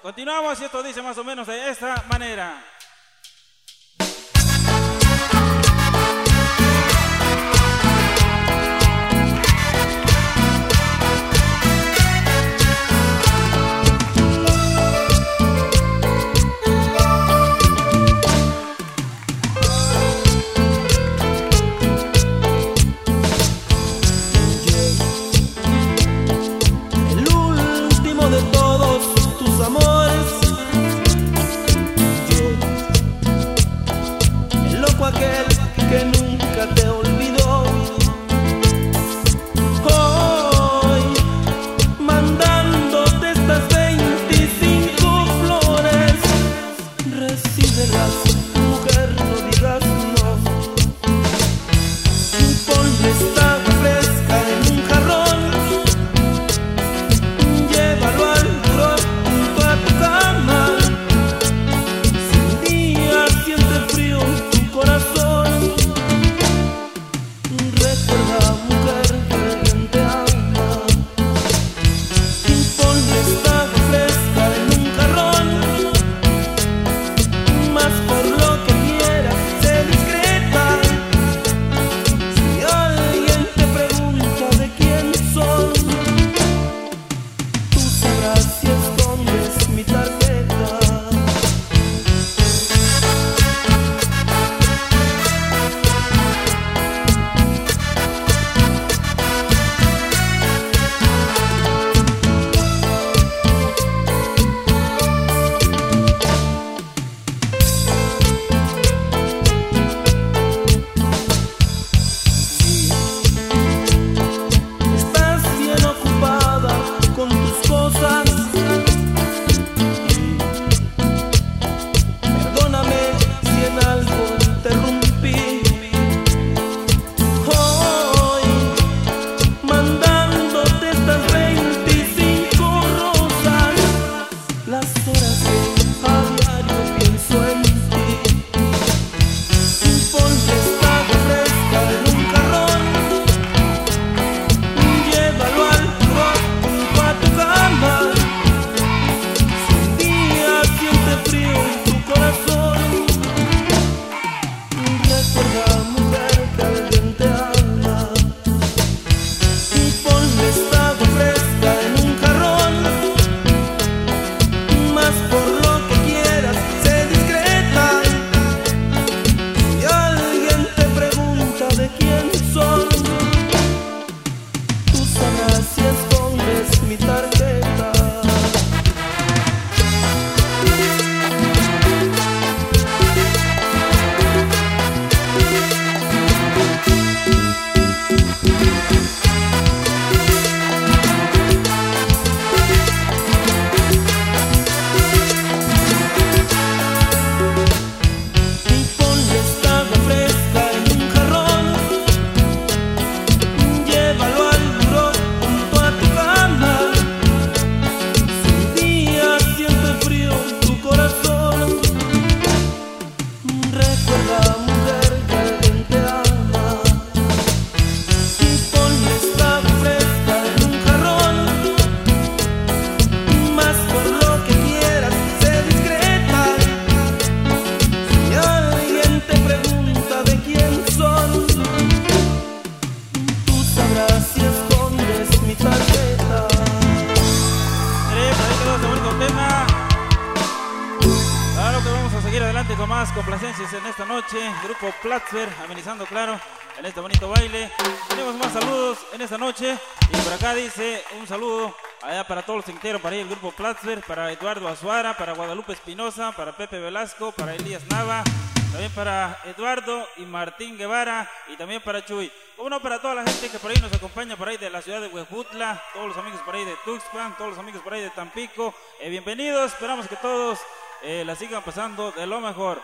Continuamos y esto dice más o menos de esta manera. Aquel que nunca te olvidó, hoy mandándote estas 25 flores, recíbelas, mujer, no digas no. Ponle esta agua fresca en un jarrón, llévalo al buró junto a tu cama. Si un día sientes frío corazón, recuerda, mujer, que quien te ama. Ponle esta agua fresca en un jarrón, más por lo que quieras, sé discreta. Si alguien te pregunta de quién soy, tú sabrás si escondes mi tarjeta. Adelante con más complacencias en esta noche. Grupo Platzberg amenizando, claro, en este bonito baile. Tenemos más saludos en esta noche. Y por acá dice un saludo allá para todos los enteros, para el Grupo Platzberg, para Eduardo Azuara, para Guadalupe Espinosa, para Pepe Velasco, para Elías Nava, también para Eduardo y Martín Guevara y también para Chuy. Como no, para toda la gente que por ahí nos acompaña, por ahí de la ciudad de Huejutla, todos los amigos por ahí de Tuxpan, todos los amigos por ahí de Tampico. Bienvenidos, esperamos que todos la sigan pasando de lo mejor.